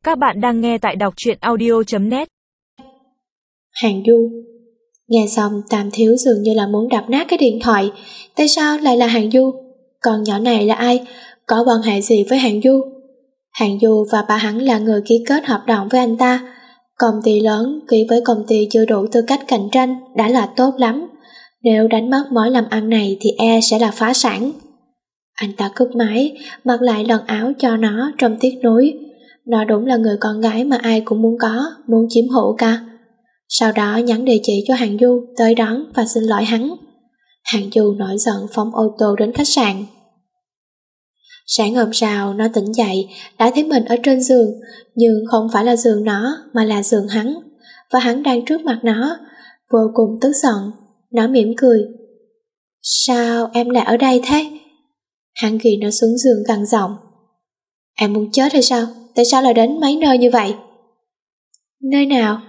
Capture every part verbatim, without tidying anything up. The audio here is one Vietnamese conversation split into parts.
Các bạn đang nghe tại đọc truyện audio chấm net. Hàn Du. Nghe xong Tam Thiếu dường như là muốn đập nát cái điện thoại. Tại sao lại là Hàn Du? Con nhỏ này là ai? Có quan hệ gì với Hàn Du? Hàn Du và bà hắn là người ký kết hợp đồng với anh ta. Công ty lớn ký với công ty chưa đủ tư cách cạnh tranh đã là tốt lắm. Nếu đánh mất mối làm ăn này thì e sẽ là phá sản. Anh ta cúp máy, mặc lại lần áo cho nó trong tiếc nuối. Nó đúng là người con gái mà ai cũng muốn có, muốn chiếm hữu cả. Sau đó nhắn địa chỉ cho Hàn Du tới đón và xin lỗi hắn. Hàn Du nổi giận phóng ô tô đến khách sạn. Sáng hôm sau nó tỉnh dậy đã thấy mình ở trên giường, nhưng không phải là giường nó mà là giường hắn, và hắn đang trước mặt nó. Vô cùng tức giận, nó mỉm cười. Sao em lại ở đây thế? Hắn ghi nó xuống giường gằn giọng. Em muốn chết hay sao? Tại sao lại đến mấy nơi như vậy? Nơi nào?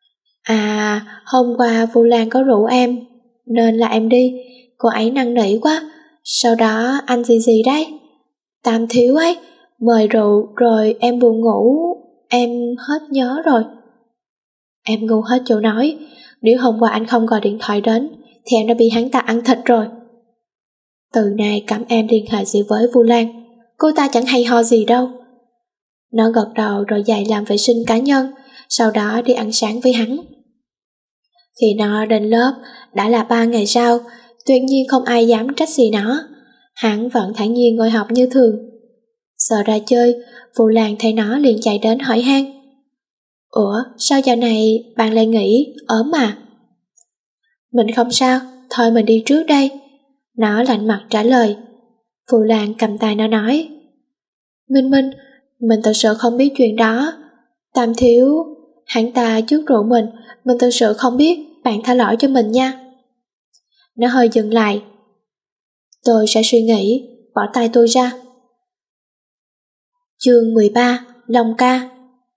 À, hôm qua Vu Lan có rủ em, nên là em đi. Cô ấy năn nỉ quá. Sau đó anh gì gì đấy? Tam Thiếu ấy, mời rượu rồi em buồn ngủ, em hết nhớ rồi. Em ngu hết chỗ nói. Nếu hôm qua anh không gọi điện thoại đến thì em đã bị hắn ta ăn thịt rồi. Từ nay cấm em liên hệ gì với Vu Lan. Cô ta chẳng hay ho gì đâu. Nó gật đầu rồi dậy làm vệ sinh cá nhân, sau đó đi ăn sáng với hắn. Khi nó đến lớp đã là ba ngày sau, tuyệt nhiên không ai dám trách gì nó. Hắn vẫn thản nhiên ngồi học như thường. Sợ ra chơi, Vu Lan thấy nó liền chạy đến hỏi han. Ủa, sao giờ này bạn lại nghỉ, ốm mà? Mình không sao, thôi mình đi trước đây. Nó lạnh mặt trả lời. Vu Lan cầm tay nó nói. Minh Minh, mình thật sự không biết chuyện đó. Tam Thiếu, hắn ta trước rượu mình, mình thật sự không biết, bạn tha lỗi cho mình nha. Nó hơi dừng lại. Tôi sẽ suy nghĩ, bỏ tay tôi ra. Chương mười ba, Long Ca.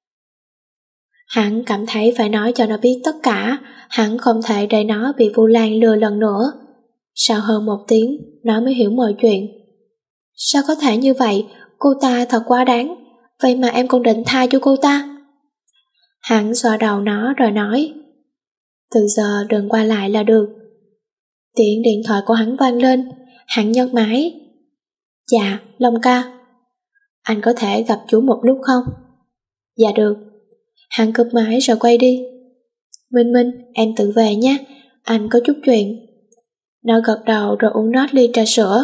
Hắn cảm thấy phải nói cho nó biết tất cả, hắn không thể để nó bị Vu Lan lừa lần nữa. Sau hơn một tiếng, nó mới hiểu mọi chuyện. Sao có thể như vậy, cô ta thật quá đáng, vậy mà em còn định tha cho cô ta. Hắn xoa đầu nó rồi nói. Từ giờ đừng qua lại là được. Tiếng điện thoại của hắn vang lên, hắn nhấc máy. Dạ, Long Ca. Anh có thể gặp chú một lúc không? Dạ được. Hắn cúp máy rồi quay đi. Minh Minh, em tự về nhé, anh có chút chuyện. Nó gật đầu rồi uống nốt ly trà sữa.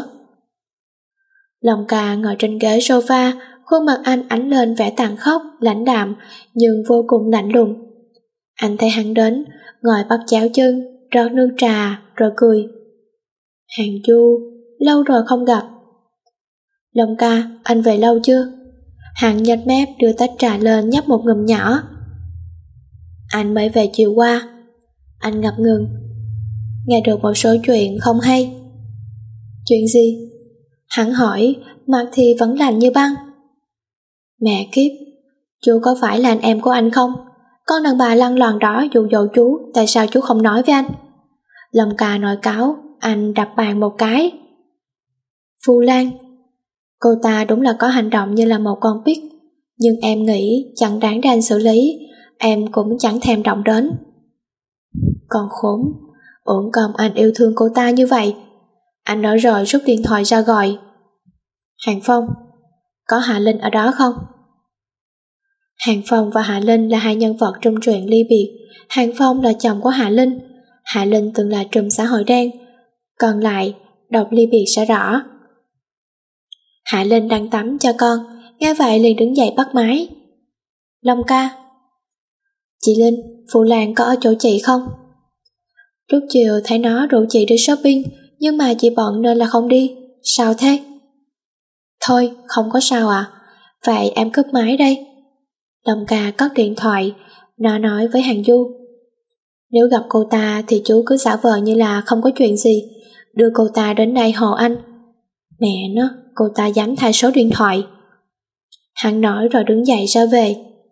Long Ca ngồi trên ghế sofa, khuôn mặt anh ánh lên vẻ tàn khốc, lãnh đạm, nhưng vô cùng lạnh lùng. Anh thấy hắn đến, ngồi bắp cháo chân, rót nước trà, rồi cười. Hàn Du, lâu rồi không gặp. Long Ca, anh về lâu chưa? Hắn nhếch mép đưa tách trà lên nhấp một ngụm nhỏ. Anh mới về chiều qua. Anh ngập ngừng. Nghe được một số chuyện không hay. Chuyện gì? Hắn hỏi, mặt thì vẫn lạnh như băng. Mẹ kiếp, chú có phải là anh em của anh không? Con đàn bà lăng loàn đó dụ dỗ chú, tại sao chú không nói với anh? Long Ca nổi cáu, anh đập bàn một cái. Vu Lan, cô ta đúng là có hành động như là một con pig, nhưng em nghĩ chẳng đáng để anh xử lý, em cũng chẳng thèm động đến. Con khốn, uổng công anh yêu thương cô ta như vậy. Anh nói rồi rút điện thoại ra gọi. Hàn Phong, có Hạ Linh ở đó không? Hàn Phong và Hạ Linh là hai nhân vật trong truyện ly biệt. Hàn Phong là chồng của Hạ Linh, Hạ Linh từng là trùm xã hội đen. Còn lại, đọc ly biệt sẽ rõ. Hạ Linh đang tắm cho con, nghe vậy liền đứng dậy bắt máy. Long Ca. Chị Linh, Vu Lan có ở chỗ chị không? Lúc chiều thấy nó rủ chị đi shopping, nhưng mà chị bận nên là không đi. Sao thế? Thôi, không có sao ạ. À? Vậy em cúp máy đây. Long Ca cất điện thoại, nó nói với Hàn Du. Nếu gặp cô ta thì chú cứ giả vờ như là không có chuyện gì, đưa cô ta đến đây hộ anh. Mẹ nó, cô ta dám thay số điện thoại. Hắn nói rồi đứng dậy ra về.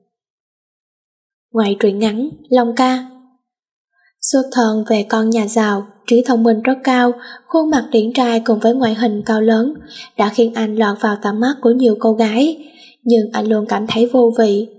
Ngoài truyện ngắn Long Ca. Xuất thân về con nhà giàu, trí thông minh rất cao, khuôn mặt điển trai cùng với ngoại hình cao lớn đã khiến anh lọt vào tầm mắt của nhiều cô gái, nhưng anh luôn cảm thấy vô vị.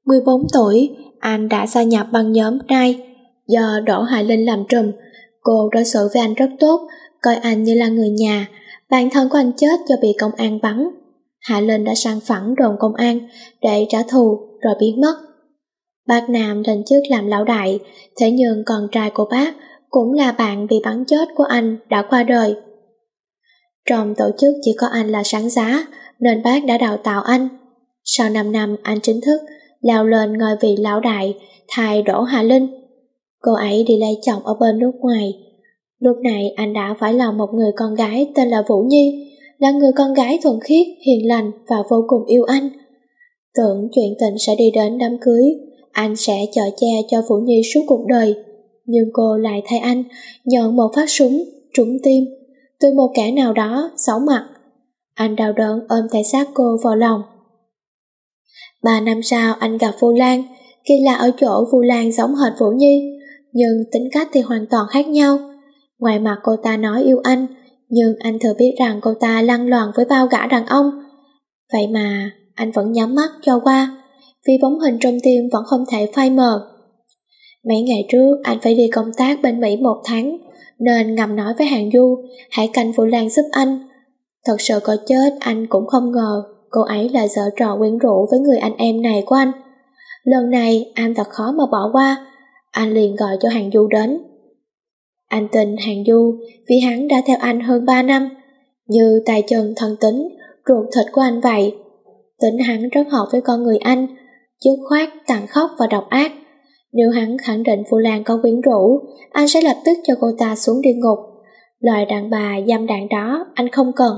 mười bốn tuổi, anh đã gia nhập băng nhóm Nai do Đỗ Hải Linh làm trùm. Cô đối xử với anh rất tốt, coi anh như là người nhà. Bạn thân của anh chết do bị công an bắn. Hải Linh đã sang phẳng đồn công an để trả thù rồi biến mất. Bác Nam lên chức làm lão đại, thế nhưng con trai của bác cũng là bạn bị bắn chết của anh đã qua đời. Trong tổ chức chỉ có anh là sáng giá, nên bác đã đào tạo anh. Sau năm năm anh chính thức leo lên ngôi vị lão đại thay Đỗ Hà Linh. Cô ấy đi lấy chồng ở bên nước ngoài. Lúc này anh đã phải lòng một người con gái tên là Vũ Nhi, là người con gái thuần khiết, hiền lành và vô cùng yêu anh. Tưởng chuyện tình sẽ đi đến đám cưới, anh sẽ chở che cho Vũ Nhi suốt cuộc đời. Nhưng cô lại thay anh nhận một phát súng trúng tim từ một kẻ nào đó xấu mặt. Anh đau đớn ôm thể xác cô vào lòng. Ba năm sau anh gặp Vu Lan. Kỳ lạ ở chỗ Vu Lan giống hệt Vũ Nhi, nhưng tính cách thì hoàn toàn khác nhau. Ngoài mặt cô ta nói yêu anh, nhưng anh thừa biết rằng cô ta lăn loàn với bao gã đàn ông. Vậy mà anh vẫn nhắm mắt cho qua, vì bóng hình trong tim vẫn không thể phai mờ. Mấy ngày trước anh phải đi công tác bên Mỹ một tháng, nên ngầm nói với Hàn Du hãy canh Vu Lan giúp anh. Thật sự có chết anh cũng không ngờ cô ấy là giở trò quyến rũ với người anh em này của anh. Lần này anh thật khó mà bỏ qua. Anh liền gọi cho Hàn Du đến. Anh tin Hàn Du vì hắn đã theo anh hơn ba năm, như tay chân thân tính, ruột thịt của anh vậy. Tính hắn rất hợp với con người anh, dứt khoát, tàn khốc và độc ác. Nếu hắn khẳng định Vu Lan có quyến rũ, anh sẽ lập tức cho cô ta xuống địa ngục. Loại đàn bà dâm đảng đó anh không cần.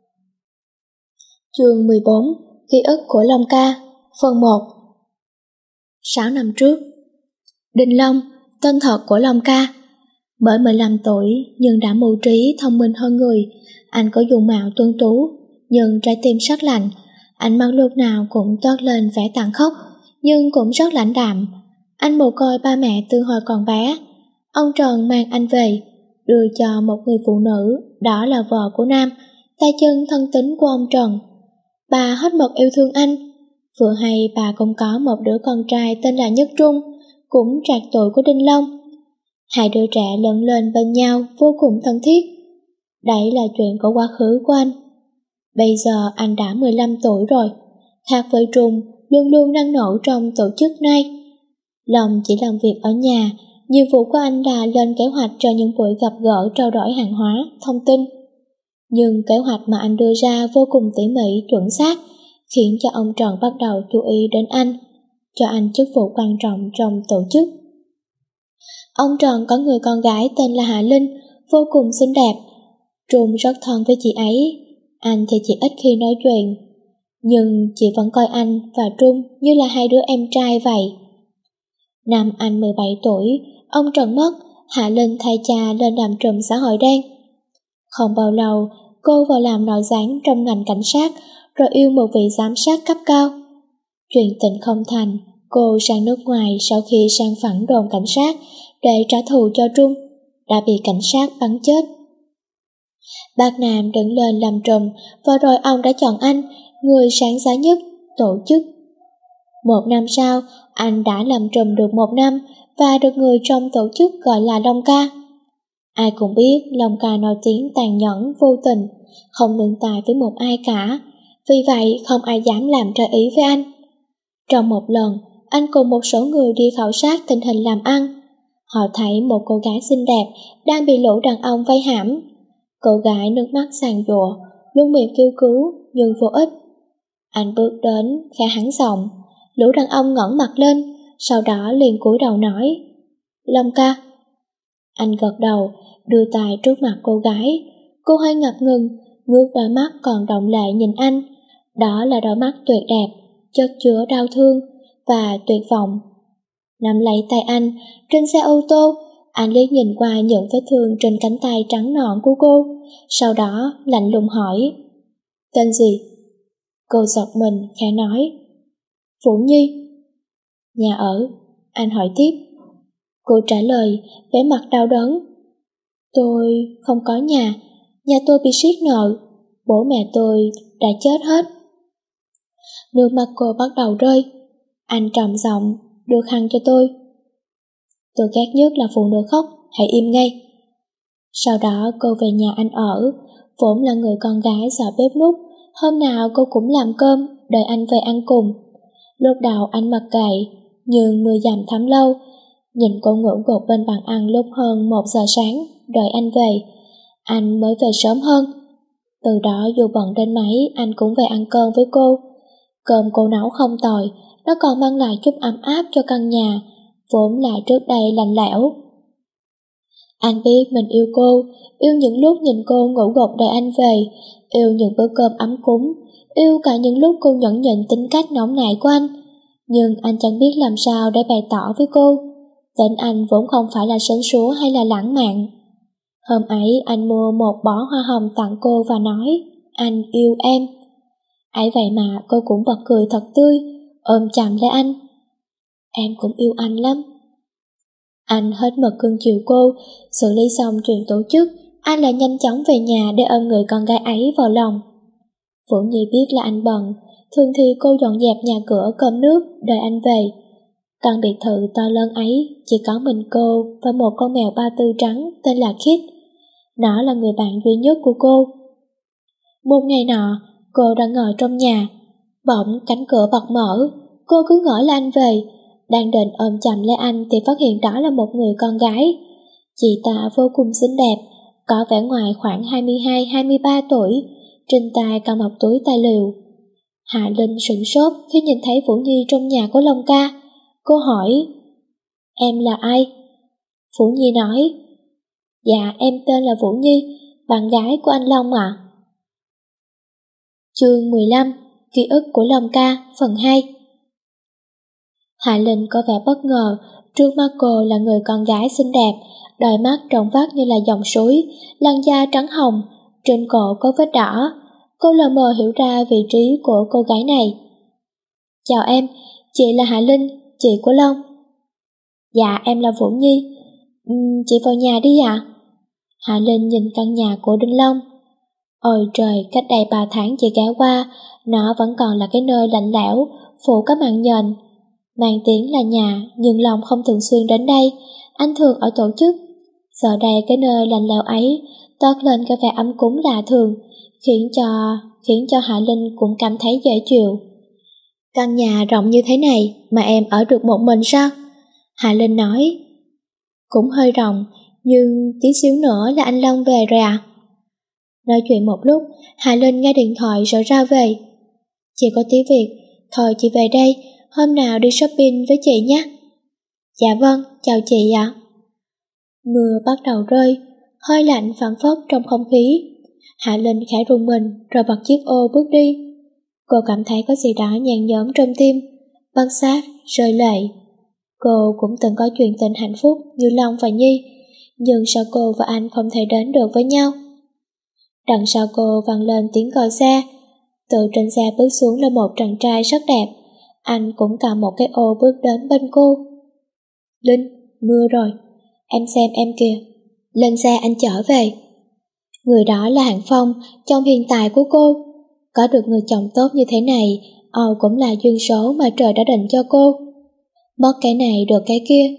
Chương mười bốn. Ký ức của Long Ca. Phần một. Sáu năm trước, Đinh Long, tên thật của Long Ca. Bởi mười lăm tuổi nhưng đã mưu trí thông minh hơn người. Anh có dung mạo tuấn tú, nhưng trái tim sắc lạnh. Ánh mắt lúc nào cũng toát lên vẻ tàn khốc, nhưng cũng rất lãnh đạm. Anh mồ côi ba mẹ từ hồi còn bé. Ông Trần mang anh về, đưa cho một người phụ nữ, đó là vợ của Nam, tay chân thân tín của ông Trần. Bà hết mực yêu thương anh. Vừa hay bà cũng có một đứa con trai tên là Nhất Trung, cũng trạc tuổi của Đinh Long. Hai đứa trẻ lớn lên bên nhau vô cùng thân thiết. Đấy là chuyện của quá khứ của anh. Bây giờ anh đã mười lăm tuổi rồi. Khác với Trung, luôn luôn năng nổ trong tổ chức này. Long chỉ làm việc ở nhà, nhiệm vụ của anh là lên kế hoạch cho những buổi gặp gỡ trao đổi hàng hóa, thông tin. Nhưng kế hoạch mà anh đưa ra vô cùng tỉ mỉ, chuẩn xác, khiến cho ông Trần bắt đầu chú ý đến anh, cho anh chức vụ quan trọng trong tổ chức. Ông Trần có người con gái tên là Hạ Linh, vô cùng xinh đẹp. Trung rất thân với chị ấy, anh thì chỉ ít khi nói chuyện. Nhưng chị vẫn coi anh và Trung như là hai đứa em trai vậy. Năm anh mười bảy tuổi, ông Trần mất, Hạ Linh thay cha lên làm trùm xã hội đen. Không bao lâu, cô vào làm nội gián trong ngành cảnh sát, rồi yêu một vị giám sát cấp cao. Chuyện tình không thành, cô sang nước ngoài sau khi sang phẳng đồn cảnh sát để trả thù cho Trung, đã bị cảnh sát bắn chết. Bác Nam đứng lên làm trùm, và rồi ông đã chọn anh, người sáng giá nhất, tổ chức. Một năm sau, anh đã làm trùm được một năm và được người trong tổ chức gọi là Long Ca. Ai cũng biết Long Ca nổi tiếng tàn nhẫn, vô tình, không nương tay với một ai cả, vì vậy không ai dám làm trái ý với anh. Trong một lần, anh cùng một số người đi khảo sát tình hình làm ăn. Họ thấy một cô gái xinh đẹp đang bị lũ đàn ông vây hãm. Cô gái nước mắt sàn dụa, luôn miệng kêu cứu nhưng vô ích. Anh bước đến, khẽ hắn giọng. Lũ đàn ông ngẩng mặt lên, sau đó liền cúi đầu nói: Long Ca. Anh gật đầu, đưa tay trước mặt cô gái. Cô hơi ngập ngừng, ngước đôi mắt còn động lệ nhìn anh. Đó là đôi mắt tuyệt đẹp, chất chứa đau thương và tuyệt vọng. Nắm lấy tay anh, trên xe ô tô, anh liếc nhìn qua những vết thương trên cánh tay trắng nõn của cô, sau đó lạnh lùng hỏi: Tên gì? Cô giật mình, khẽ nói: Vũ Nhi. Nhà ở? Anh hỏi tiếp. Cô trả lời, vẻ mặt đau đớn: Tôi không có nhà, nhà tôi bị siết nợ, bố mẹ tôi đã chết hết. Nước mắt cô bắt đầu rơi. Anh trầm giọng, đưa khăn cho tôi. Tôi ghét nhất là phụ nữ khóc, hãy im ngay. Sau đó cô về nhà anh ở, vốn là người con gái sợ bếp núc, hôm nào cô cũng làm cơm, đợi anh về ăn cùng. Lúc đầu anh mặc kệ, nhưng mưa dầm thấm lâu, nhìn cô ngủ gục bên bàn ăn lúc hơn một giờ sáng, đợi anh về, anh mới về sớm hơn. Từ đó dù bận đến mấy, anh cũng về ăn cơm với cô. Cơm cô nấu không tồi, nó còn mang lại chút ấm áp cho căn nhà, vốn là trước đây lạnh lẽo. Anh biết mình yêu cô, yêu những lúc nhìn cô ngủ gục đợi anh về, yêu những bữa cơm ấm cúng, yêu cả những lúc cô nhẫn nhịn tính cách nóng nảy của anh. Nhưng anh chẳng biết làm sao để bày tỏ với cô. Tính anh vốn không phải là sến súa hay là lãng mạn. Hôm ấy anh mua một bó hoa hồng tặng cô và nói, anh yêu em. Ấy vậy mà cô cũng bật cười thật tươi, ôm chầm lấy anh. Em cũng yêu anh lắm. Anh hết mực cưng chiều cô, xử lý xong chuyện tổ chức, anh lại nhanh chóng về nhà để ôm người con gái ấy vào lòng. Vũ Nhi biết là anh bận, thường thì cô dọn dẹp nhà cửa cơm nước đợi anh về. Căn biệt thự to lớn ấy chỉ có mình cô và một con mèo ba tư trắng tên là Kit. Nó là người bạn duy nhất của cô. Một ngày nọ, cô đang ngồi trong nhà, bỗng cánh cửa bật mở, cô cứ ngỡ là anh về. Đang định ôm chầm lấy anh thì phát hiện đó là một người con gái. Chị ta vô cùng xinh đẹp, có vẻ ngoài khoảng hai mươi hai hai mươi ba tuổi, trên tay cầm một túi tài liệu. Hạ Linh sửng sốt khi nhìn thấy Vũ Nhi trong nhà của Long Ca. Cô hỏi, em là ai? Vũ Nhi nói, dạ em tên là Vũ Nhi, bạn gái của anh Long ạ. À? Chương mười lăm, ký ức của Long Ca, phần hai. Hạ Linh có vẻ bất ngờ, trước mắt cô là người con gái xinh đẹp, đôi mắt trong vắt như là dòng suối, làn da trắng hồng, trên cổ có vết đỏ. Cô lờ mờ hiểu ra vị trí của cô gái này. Chào em, chị là Hạ Linh, chị của Long. Dạ em là Vũ Nhi. uhm, Chị vào nhà đi ạ. À? Hạ Linh nhìn căn nhà của Đinh Long. Ôi trời, cách đây ba tháng chị ghé qua, nó vẫn còn là cái nơi lạnh lẽo, phủ có màn nhện. Mang tiếng là nhà, nhưng Long không thường xuyên đến đây, anh thường ở tổ chức. Giờ đây cái nơi lạnh lẽo ấy toát lên cái vẻ ấm cúng lạ thường, khiến cho khiến cho Hạ Linh cũng cảm thấy dễ chịu. Căn nhà rộng như thế này mà em ở được một mình sao? Hạ Linh nói. Cũng hơi rộng, nhưng tí xíu nữa là anh Long về rồi à? Nói chuyện một lúc, Hạ Linh nghe điện thoại rồi ra về. Chị có tí việc, thôi chị về đây, hôm nào đi shopping với chị nhé. Dạ vâng, chào chị ạ. Mưa bắt đầu rơi, hơi lạnh phảng phất trong không khí. Hạ Linh khẽ rùng mình rồi bật chiếc ô bước đi. Cô cảm thấy có gì đó nhàn nhõm trong tim, bất giác rơi lệ. Cô cũng từng có chuyện tình hạnh phúc như Long và Nhi, nhưng sao cô và anh không thể đến được với nhau? Đằng sau cô vang lên tiếng còi xe. Từ trên xe bước xuống là một chàng trai rất đẹp. Anh cũng cầm một cái ô bước đến bên cô. Linh, mưa rồi, em xem em kìa. Lên xe anh chở về. Người đó là Hạng Phong, chồng hiện tại của cô. Có được người chồng tốt như thế này, ồ cũng là duyên số mà trời đã định cho cô. Mất cái này được cái kia.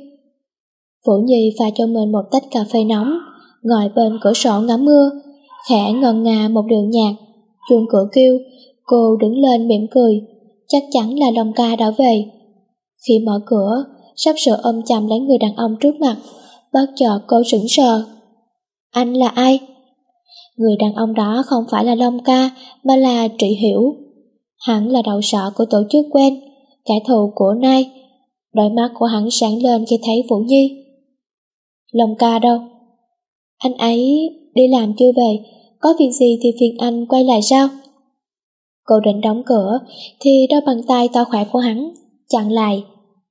Vũ Nhi pha cho mình một tách cà phê nóng, ngồi bên cửa sổ ngắm mưa, khẽ ngân nga một điệu nhạc. Chuông cửa kêu, cô đứng lên mỉm cười, chắc chắn là Long Ca đã về. Khi mở cửa, sắp sửa ôm chầm lấy người đàn ông trước mặt, bất chợt cô sững sờ. Anh là ai? Người đàn ông đó không phải là Long Ca, mà là Trị Hiểu. Hắn là đầu sọ của tổ chức quen, kẻ thù của Nai. Đôi mắt của hắn sáng lên khi thấy Vũ Nhi. Long Ca đâu? Anh ấy đi làm chưa về, có việc gì thì phiền anh quay lại sao? Cô định đóng cửa thì đôi bàn tay to khỏe của hắn chặn lại.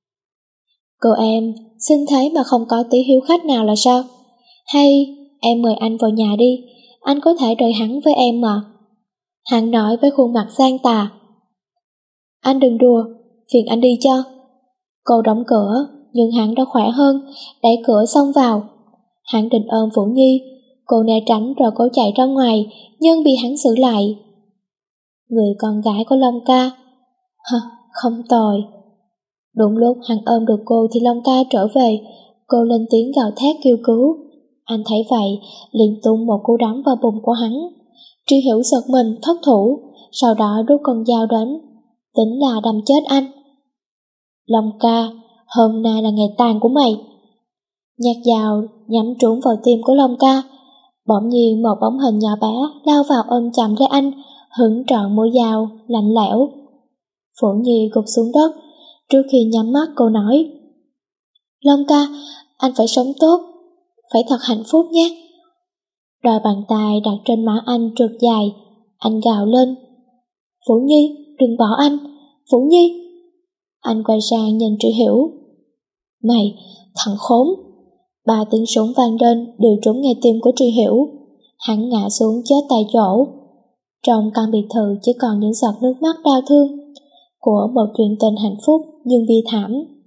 Cô em, xin thế mà không có tí hiếu khách nào là sao? Hay em mời anh vào nhà đi, anh có thể đợi hắn với em mà. Hắn nói với khuôn mặt gian tà. Anh đừng đùa, phiền anh đi cho. Cô đóng cửa, nhưng hắn đã khỏe hơn, đẩy cửa xông vào. Hắn định ôm Vũ Nhi, cô né tránh rồi cố chạy ra ngoài, nhưng bị hắn xử lại. Người con gái của Long Ca, hả, không tồi. Đúng lúc hắn ôm được cô thì Long Ca trở về, cô lên tiếng gào thét kêu cứu. Anh thấy vậy, liền tung một cú đấm vào bụng của hắn. Tri Hiểu giật mình thất thủ, sau đó rút con dao đến, tính là đâm chết anh. Long Ca, hôm nay là ngày tàn của mày. Nhát dao nhắm trúng vào tim của Long Ca. Bỗng nhiên một bóng hình nhỏ bé lao vào ôm chầm lấy anh, hứng trọn mũi dao lạnh lẽo. Phổ Nhi gục xuống đất. Trước khi nhắm mắt cô nói: Long Ca, anh phải sống tốt, phải thật hạnh phúc nhé. Đôi bàn tay đặt trên má anh trượt dài. Anh gào lên: Phổ Nhi, đừng bỏ anh, Phổ Nhi. Anh quay sang nhìn Tri Hiểu: Mày, thằng khốn. Ba tiếng súng vang lên đều trúng ngay tim của Tri Hiểu. Hắn ngã xuống chết tại chỗ. Trong căn biệt thự chỉ còn những giọt nước mắt đau thương của một chuyện tình hạnh phúc nhưng bi thảm.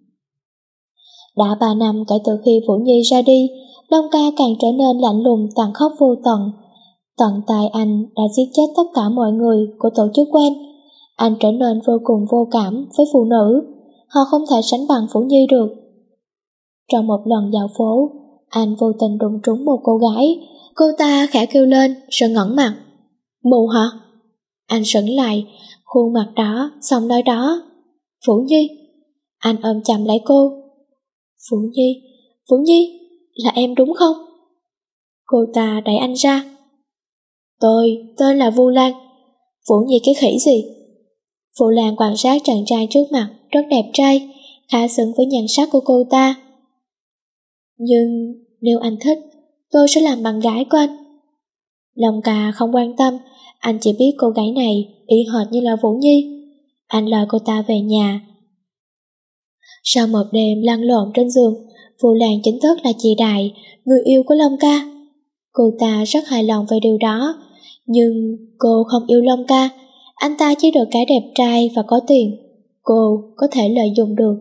Đã ba năm kể từ khi Vũ Nhi ra đi, Long Ca càng trở nên lạnh lùng tàn khốc vô tận. Tận tay anh đã giết chết tất cả mọi người của tổ chức quen. Anh trở nên vô cùng vô cảm với phụ nữ, họ không thể sánh bằng Vũ Nhi được. Trong một lần dạo phố, anh vô tình đụng trúng một cô gái. Cô ta khẽ kêu lên rồi ngẩng mặt. Mù hả? Anh sững lại, khuôn mặt đó, giọng nói đó. Vũ Nhi. Anh ôm chầm lấy cô. Vũ Nhi, Vũ Nhi, là em đúng không? Cô ta đẩy anh ra. Tôi, tên là Vu Lan. Vũ Nhi cái khỉ gì? Vu Lan quan sát chàng trai trước mặt, rất đẹp trai, khá xứng với nhan sắc của cô ta. Nhưng nếu anh thích, tôi sẽ làm bạn gái của anh. Long Ca không quan tâm, anh chỉ biết cô gái này y hệt như là Vũ Nhi. Anh lôi cô ta về nhà. Sau một đêm lăn lộn trên giường, Vu Lan chính thức là chị Đại, người yêu của Long Ca. Cô ta rất hài lòng về điều đó, nhưng cô không yêu Long Ca. Anh ta chỉ được cái đẹp trai và có tiền, cô có thể lợi dụng được.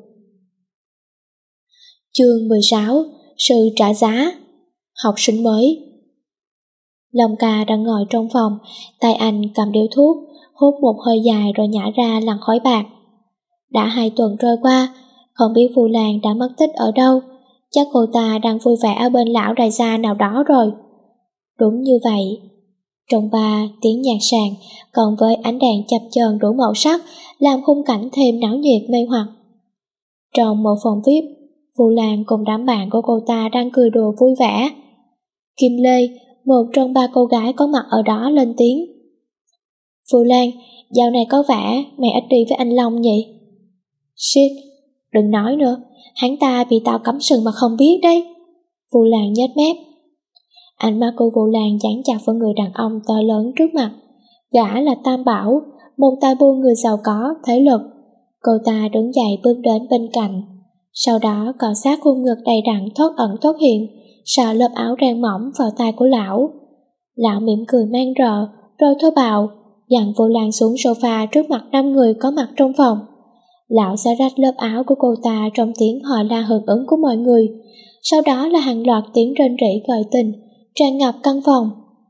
Chương mười sáu. Sự trả giá. Học sinh mới. Long Ca đang ngồi trong phòng, tay anh cầm điếu thuốc, hút một hơi dài rồi nhả ra làn khói bạc. Đã hai tuần trôi qua, không biết Vu Lan đã mất tích ở đâu. Chắc cô ta đang vui vẻ ở bên lão đại gia nào đó rồi. Đúng như vậy. Trong ba tiếng nhạc sàn cộng với ánh đèn chập chờn đủ màu sắc làm khung cảnh thêm náo nhiệt mê hoặc. Trong một phòng vi ai pi, Vu Lan cùng đám bạn của cô ta đang cười đùa vui vẻ. Kim Lê, một trong ba cô gái có mặt ở đó, lên tiếng. Vu Lan, dạo này có vẻ mày ít đi với anh Long nhỉ? Shit, đừng nói nữa, hắn ta bị tao cắm sừng mà không biết đấy. Vu Lan nhếch mép. Ánh mắt của Vu Lan dán chặt vào người đàn ông to lớn trước mặt. Gã là Tam Bảo, một tay buôn người giàu có, thế lực. Cô ta đứng dậy bước đến bên cạnh, sau đó cọ sát khuôn ngực đầy đặn thoát ẩn thoát hiện, xả lớp áo ren mỏng vào tay của lão. Lão mỉm cười man rợ, rồi thô bạo dặn Vu Lan xuống sofa trước mặt năm người có mặt trong phòng. Lão xé rách lớp áo của cô ta trong tiếng họ la hưởng ứng của mọi người, sau đó là hàng loạt tiếng rên rỉ gợi tình tràn ngập căn phòng.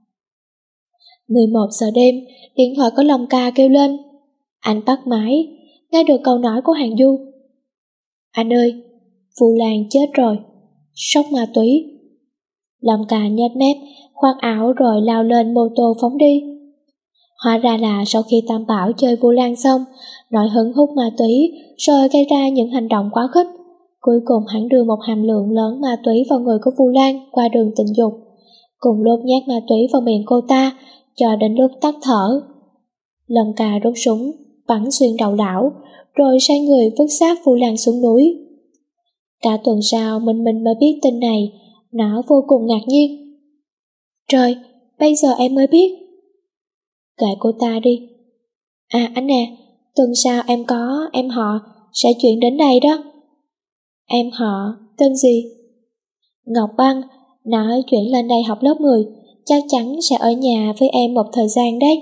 mười một giờ đêm, điện thoại của Long Ca kêu lên. Anh bắt máy, nghe được câu nói của Hàng Du. Anh ơi, Vu Lan chết rồi, sốc ma túy. Long Ca nhếch mép, khoác áo rồi lao lên mô tô phóng đi. Hóa ra là sau khi Tam Bảo chơi Vu Lan xong, nổi hứng hút ma túy rồi gây ra những hành động quá khích. Cuối cùng hắn đưa một hàm lượng lớn ma túy vào người của Vu Lan qua đường tình dục, cùng lúc nhét ma túy vào miệng cô ta cho đến lúc tắt thở. Long Ca rút súng bắn xuyên đầu lão, rồi xoay người vứt xác Vu Lan xuống núi. Cả tuần sau mình mình mới biết tin này, nó vô cùng ngạc nhiên. Trời, bây giờ em mới biết. Kệ cô ta đi. À anh nè, tuần sau em có em họ sẽ chuyển đến đây đó. Em họ tên gì? Ngọc Băng, nó chuyển lên đây học lớp mười, chắc chắn sẽ ở nhà với em một thời gian đấy.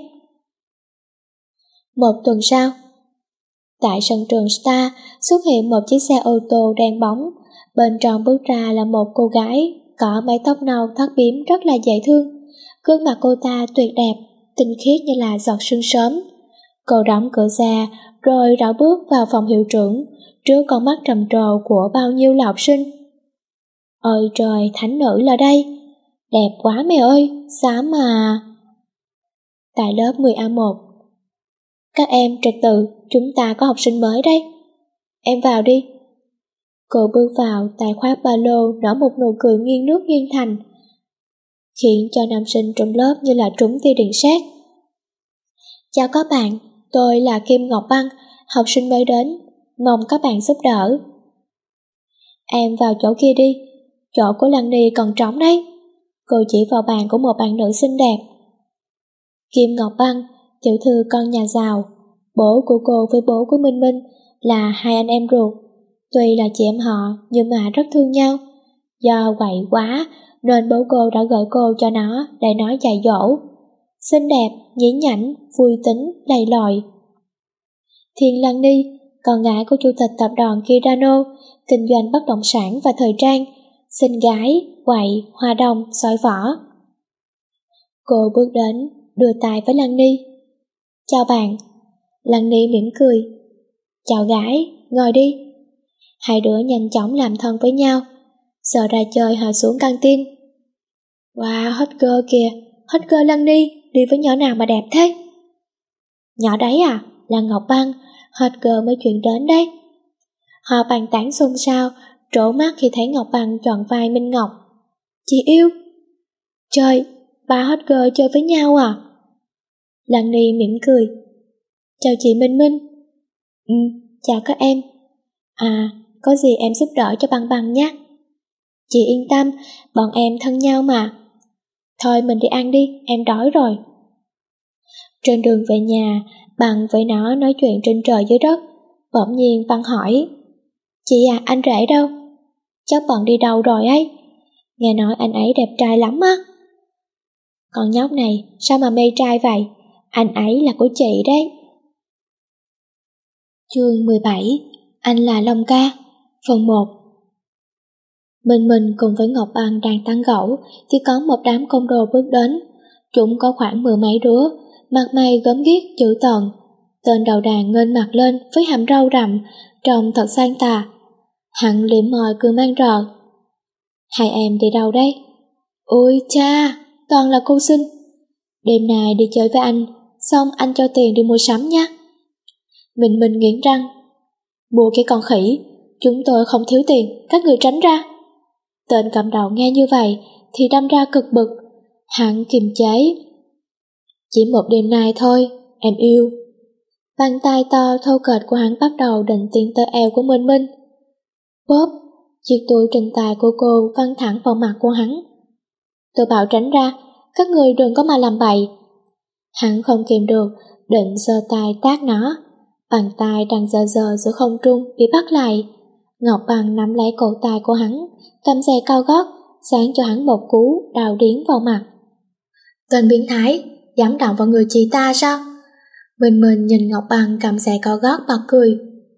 Một tuần sau, tại sân trường Star xuất hiện một chiếc xe ô tô đen bóng, bên trong bước ra là một cô gái có mái tóc nâu thắt bím rất là dễ thương. Gương mặt cô ta tuyệt đẹp, tinh khiết như là giọt sương sớm. Cô đóng cửa xe rồi rảo bước vào phòng hiệu trưởng, trước con mắt trầm trồ của bao nhiêu là học sinh. Ôi trời, thánh nữ là đây, đẹp quá mẹ ơi, xám mà. Tại lớp mười A một, các em trật tự, chúng ta có học sinh mới đây. Em vào đi. Cô bước vào, tay khoác ba lô, nở một nụ cười nghiêng nước nghiêng thành, khiến cho nam sinh trong lớp như là trúng tia điện sét. Chào các bạn, tôi là Kim Ngọc Băng, học sinh mới đến, mong các bạn giúp đỡ. Em vào chỗ kia đi, chỗ của Lăng Ni còn trống đấy. Cô chỉ vào bàn của một bạn nữ xinh đẹp. Kim Ngọc Băng, tiểu thư con nhà giàu, bố của cô với bố của Minh Minh là hai anh em ruột. Tuy là chị em họ nhưng mà rất thương nhau. Do quậy quá nên bố cô đã gọi cô cho nó để nó dạy dỗ. Xinh đẹp, nhí nhảnh, vui tính, lầy lòi. Thiên Lăng Ni, con gái của chủ tịch tập đoàn Kirano, kinh doanh bất động sản và thời trang, xinh gái, quậy, hoa đồng, soi võ. Cô bước đến, đưa tay với Lăng Ni. Chào bạn. Lăng Ni mỉm cười. Chào gái, ngồi đi. Hai đứa nhanh chóng làm thân với nhau. Giờ ra chơi họ xuống căng tin. Wow, hot girl kìa, hot girl Lăng Ni, đi với nhỏ nào mà đẹp thế? Nhỏ đấy à, là Ngọc Băng, hot girl mới chuyển đến đấy. Họ bàn tán xôn xao, trố mắt khi thấy Ngọc Băng chọn vai Minh Ngọc. Chị yêu. Trời, ba hot girl chơi với nhau à? Lăng Ni mỉm cười. Chào chị Minh Minh. Ừ, chào các em. À, có gì em giúp đỡ cho Băng Băng nhé. Chị yên tâm, bọn em thân nhau mà. Thôi mình đi ăn đi, em đói rồi. Trên đường về nhà, Băng với nó nói chuyện trên trời dưới đất. Bỗng nhiên Băng hỏi. Chị à, anh rể đâu? Chắc bận đi đâu rồi ấy. Nghe nói anh ấy đẹp trai lắm á. Con nhóc này, sao mà mê trai vậy? Anh ấy là của chị đấy. Chương mười bảy. Anh là Long Ca. Phần một. Minh Minh cùng với Ngọc Băng đang tán gẫu thì có một đám côn đồ bước đến. Chúng có khoảng mười mấy đứa, mặt mày gớm ghiếc dữ tợn. Tên đầu đàn nghênh mặt lên với hàm râu rậm, trông thật sang tà. Hắn liếm môi cười mang rợ. Hai em đi đâu đấy? Ôi cha, toàn là cô xinh. Đêm nay đi chơi với anh, xong anh cho tiền đi mua sắm nhé. Minh Minh nghiến răng. Mua cái con khỉ, chúng tôi không thiếu tiền, các người tránh ra. Tên cầm đầu nghe như vậy thì đâm ra cực bực. Hắn kiềm chế. Chỉ một đêm nay thôi, em yêu. Bàn tay to thô kệch của hắn bắt đầu định tiến tới eo của Minh Minh. Bóp, chiếc túi trên tay của cô văng thẳng vào mặt của hắn. Tôi bảo tránh ra, các người đừng có mà làm bậy. Hắn không kìm được, định giơ tay tát nó. Bàn tay đang giơ giơ giữa không trung bị bắt lại. Ngọc Băng nắm lấy cổ tay của hắn, cầm giày cao gót, sáng cho hắn một cú đau điếng vào mặt. Tên biến thái, dám động vào người chị ta sao? Mình mình nhìn Ngọc Băng cầm giày cao gót bật cười.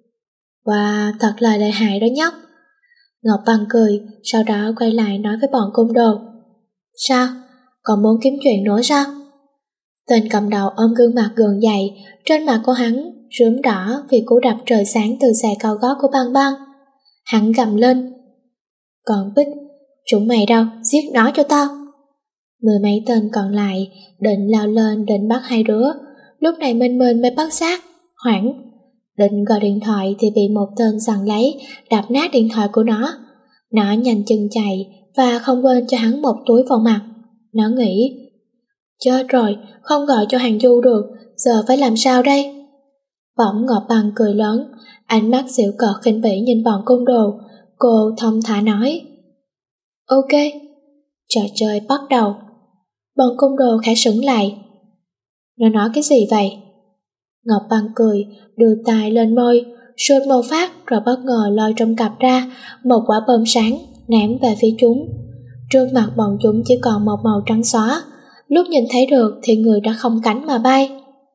Wow, thật là lợi hại đó nhóc. Ngọc Băng cười, sau đó quay lại nói với bọn côn đồ. Sao? Còn muốn kiếm chuyện nữa sao? Tên cầm đầu ôm gương mặt gượng dậy, trên mặt của hắn rướm đỏ vì cú đập trời sáng từ giày cao gót của Băng Băng. Hắn gầm lên. Còn Bích, chúng mày đâu, giết nó cho tao. Mười mấy tên còn lại định lao lên định bắt hai đứa. Lúc này Minh Minh mới bắt xác, hoảng. Định gọi điện thoại thì bị một tên giằng lấy, đập nát điện thoại của nó. Nó nhanh chân chạy và không quên cho hắn một túi vào mặt. Nó nghĩ, chết rồi, không gọi cho hàng Du được, giờ phải làm sao đây? Bỗng Ngọc Băng cười lớn, ánh mắt giễu cợt khinh bỉ nhìn bọn côn đồ. Cô thông thả nói, ok. Trò chơi bắt đầu. Bọn côn đồ khẽ sững lại. Nó nói cái gì vậy? Ngọc Băng cười, đưa tay lên môi, sượt một phát rồi bất ngờ lôi trong cặp ra một quả bom sáng ném về phía chúng. Trước mặt bọn chúng chỉ còn một màu trắng xóa, lúc nhìn thấy được thì người đã không cánh mà bay.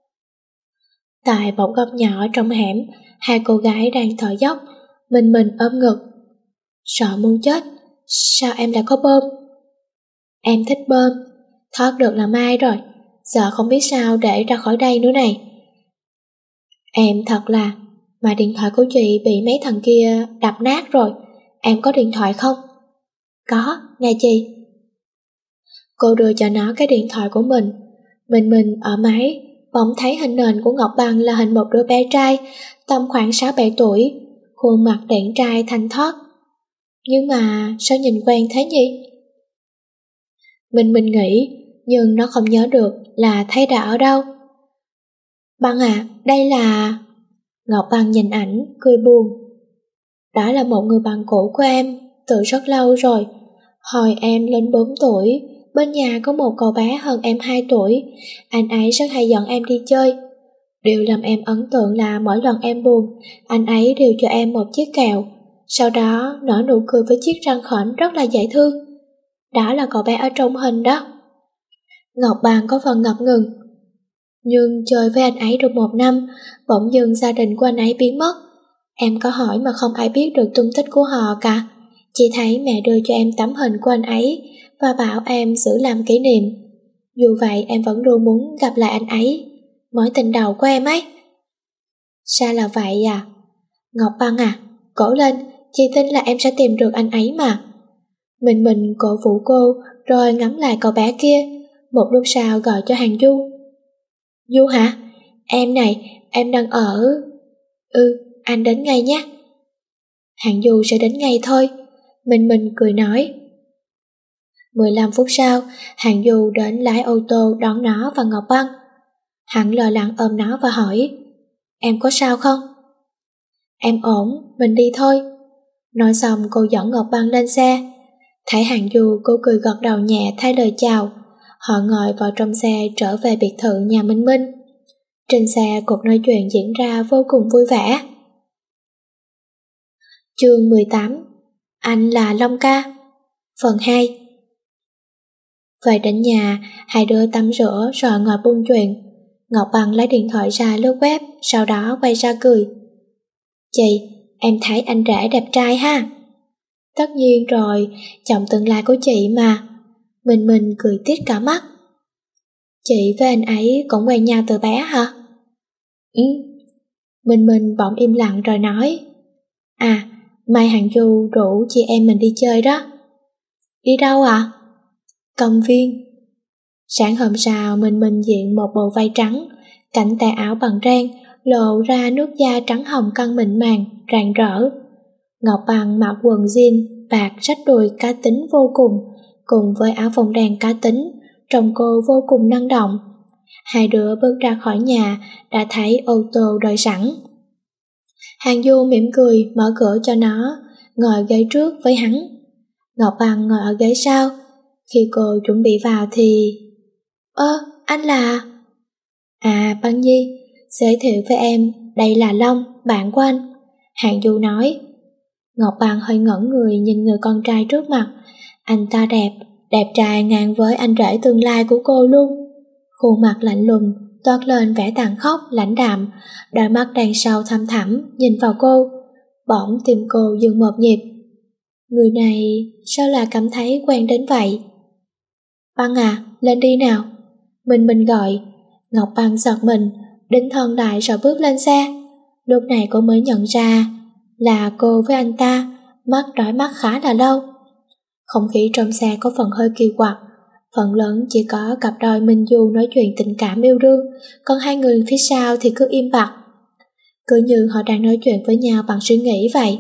Tại một góc nhỏ trong hẻm, hai cô gái đang thở dốc, mình mình ôm ngực. Sợ muốn chết, sao em lại có bom? Em thích bom, thoát được là mai rồi, giờ không biết sao để ra khỏi đây nữa này. Em thật là, Mà điện thoại của chị bị mấy thằng kia đập nát rồi, em có điện thoại không? Có, nè chị. Cô đưa cho nó cái điện thoại của mình. Mình mình ở máy, bỗng thấy hình nền của Ngọc Băng là hình một đứa bé trai, tầm khoảng sáu bảy tuổi, khuôn mặt điển trai thanh thoát. Nhưng mà sao nhìn quen thế nhỉ? Mình mình nghĩ, nhưng nó không nhớ được là thấy đã ở đâu. Băng à, đây là... Ngọc Băng nhìn ảnh, cười buồn. Đó là một người bạn cũ của em, từ rất lâu rồi. Hồi em lên bốn tuổi, bên nhà có một cậu bé hơn em hai tuổi, anh ấy rất hay dẫn em đi chơi. Điều làm em ấn tượng là mỗi lần em buồn, anh ấy đều cho em một chiếc kẹo, sau đó nở nụ cười với chiếc răng khểnh rất là dễ thương. Đó là cậu bé ở trong hình đó. Ngọc Băng có phần ngập ngừng. Nhưng chơi với anh ấy được một năm, bỗng dưng gia đình của anh ấy biến mất. Em có hỏi mà không ai biết được tung tích của họ cả. Chỉ thấy mẹ đưa cho em tấm hình của anh ấy và bảo em giữ làm kỷ niệm. Dù vậy em vẫn luôn muốn gặp lại anh ấy, mối tình đầu của em ấy. Sao là vậy à? Ngọc Băng à, cố lên, chị tin là em sẽ tìm được anh ấy mà. Mình mình cổ vũ cô, rồi ngắm lại cậu bé kia. Một lúc sau gọi cho Hàng Du. Du hả? Em này, em đang ở... Ừ, anh đến ngay nhé. Hàng Du sẽ đến ngay thôi. Mình mình cười nói. mười lăm phút sau, Hàng Du đến lái ô tô đón nó và Ngọc Băng. Hắn lo lắng ôm nó và hỏi, em có sao không? Em ổn, mình đi thôi. Nói xong cô dẫn Ngọc Băng lên xe. Thấy Hàng Du, cô cười gật đầu nhẹ thay lời chào. Họ ngồi vào trong xe trở về biệt thự nhà Minh Minh. Trên xe cuộc nói chuyện diễn ra vô cùng vui vẻ. Chương mười tám. Anh là Long Ca. Phần hai. Về đến nhà, hai đứa tắm rửa rồi ngồi buôn chuyện. Ngọc Băng lấy điện thoại ra lướt web, sau đó quay ra cười. Chị, em thấy anh rể đẹp trai ha. Tất nhiên rồi, chồng tương lai của chị mà. Mình mình cười tít cả mắt. Chị với anh ấy cũng quen nhau từ bé hả? Ừ. Mình mình bỗng im lặng rồi nói. À, mai Hằng Du rủ chị em mình đi chơi đó. Đi đâu ạ? À? Công viên. Sáng hôm sau mình mình diện một bộ váy trắng, cánh tay áo bằng ren, lộ ra nước da trắng hồng căng mịn màng, rạng rỡ. Ngọc Băng mặc quần jean, bạc rách đùi cá tính vô cùng, cùng với áo phông đen cá tính, trông cô vô cùng năng động. Hai đứa bước ra khỏi nhà, đã thấy ô tô đợi sẵn. Hàng Du mỉm cười mở cửa cho nó, ngồi ghế trước với hắn. Ngọc Băng ngồi ở ghế sau. Khi cô chuẩn bị vào thì... Ơ, anh là... À, Băng Nhi, giới thiệu với em, đây là Long, bạn của anh. Hàng Du nói. Ngọc Băng hơi ngẩn người nhìn người con trai trước mặt. Anh ta đẹp, đẹp trai ngang với anh rể tương lai của cô luôn. Khuôn mặt lạnh lùng, toát lên vẻ tàn khốc, lãnh đạm, đôi mắt đen sâu thăm thẳm nhìn vào cô. Bỗng tim cô dừng một nhịp. Người này sao là cảm thấy quen đến vậy? Băng à, lên đi nào. Mình mình gọi. Ngọc Băng giật mình, đính thân lại rồi bước lên xe. Lúc này cô mới nhận ra là cô với anh ta mắt đói mắt khá là lâu. Không khí trong xe có phần hơi kỳ quặc. Phần lớn chỉ có cặp đôi Minh Du nói chuyện tình cảm yêu đương, còn hai người phía sau thì cứ im bặt. Cứ như họ đang nói chuyện với nhau bằng suy nghĩ vậy.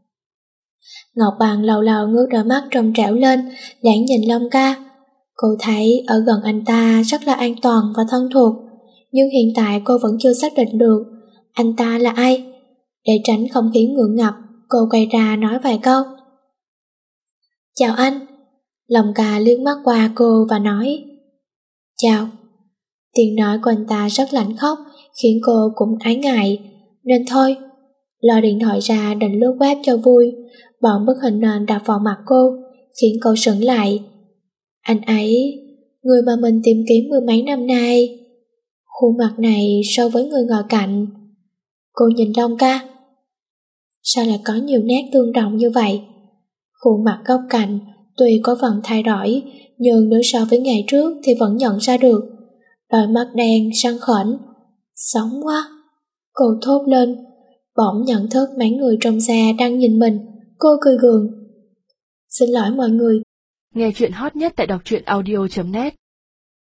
Ngọc Băng lâu lâu ngước đôi mắt trong trẻo lên, lén nhìn Long Ca. Cô thấy ở gần anh ta rất là an toàn và thân thuộc, nhưng hiện tại cô vẫn chưa xác định được anh ta là ai. Để tránh không khí ngượng ngập, cô quay ra nói vài câu. Chào anh. Long Ca liếc mắt qua cô và nói chào. Tiếng nói của anh ta rất lạnh khóc, khiến cô cũng ái ngại, nên thôi. Lôi điện thoại ra định lướt web cho vui, bọn bức hình nền đập vào mặt cô, khiến cô sững lại. Anh ấy, người mà mình tìm kiếm mười mấy năm nay. Khuôn mặt này so với người ngồi cạnh. Cô nhìn Long Ca. Sao lại có nhiều nét tương đồng như vậy? Khuôn mặt góc cạnh tuy có phần thay đổi, nhưng nếu so với ngày trước thì vẫn nhận ra được. Đôi mắt đen săn khểnh. Sống quá. Cô thốt lên. Bỗng nhận thức mấy người trong xe đang nhìn mình, cô cười gượng. Xin lỗi mọi người. Nghe chuyện hot nhất tại đọc truyện audio chấm net